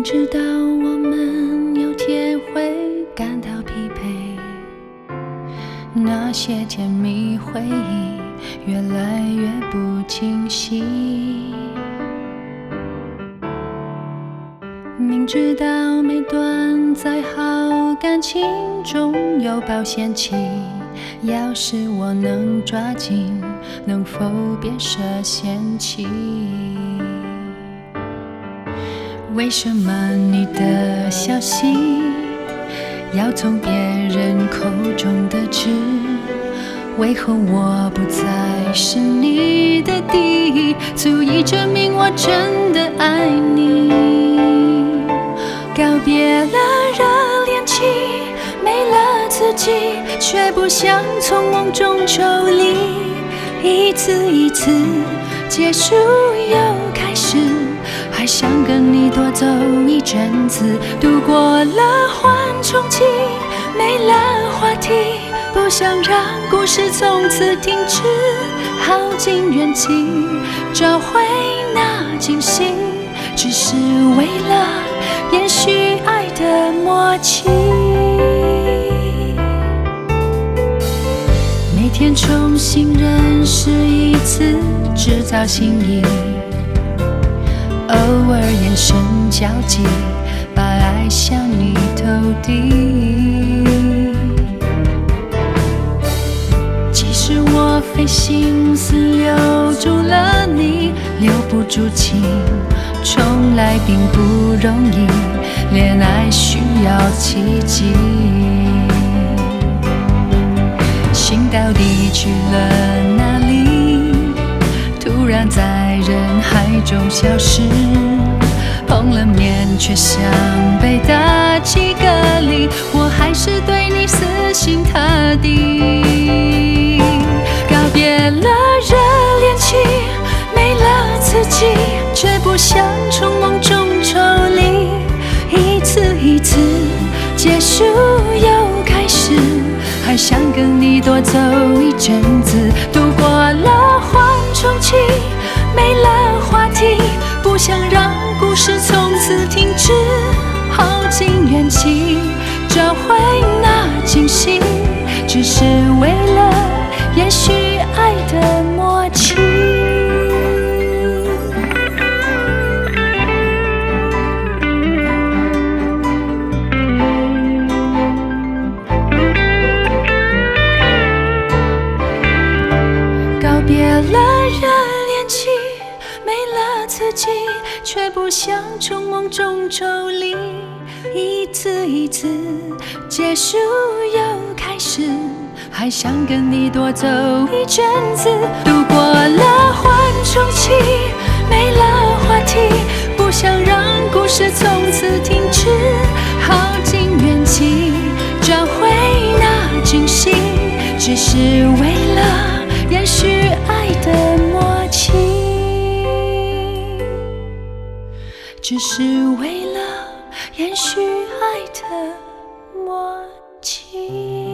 明知道我们有天会感到疲惫，那些甜蜜回忆越来越不清晰。明知道每段再好感情中有保鲜期，要是我能抓紧，能否别设限期？为什么你的消息要从别人口中得知？为何我不再是你的第一，足以证明我真的爱你？告别了热恋期，没了自己，却不想从梦中抽离，一次一次结束又开始，还想跟你多走一阵子。度过了缓冲期，没了话题，不想让故事从此停止，耗尽元气找回那惊喜，只是为了延续爱的默契。每天重新认识一次，制造心意，偶尔眼神交集，把爱向你投递。即使我费心思留住了你，留不住情，从来并不容易，恋爱需要奇迹。心到底去了哪里？突然在人海中消失，碰了面却像被打击隔离，我还是对你死心塌地。告别了热恋期，没了自己，却不想从梦中抽离，一次一次结束又开始，还想跟你多走一阵子。度过了缓冲期，没了话题，不想让故事从此停止，耗尽元气找回那惊喜，只是为了延续爱的默契。告别了热恋期，没了自己，却不想从梦中抽离，一次一次结束又开始，还想跟你多走一阵子。度过了缓冲期，没了话题，不想让故事从此停止，耗尽元气找回那惊喜，只是为了延续爱的默契，只是为了延续爱的默契。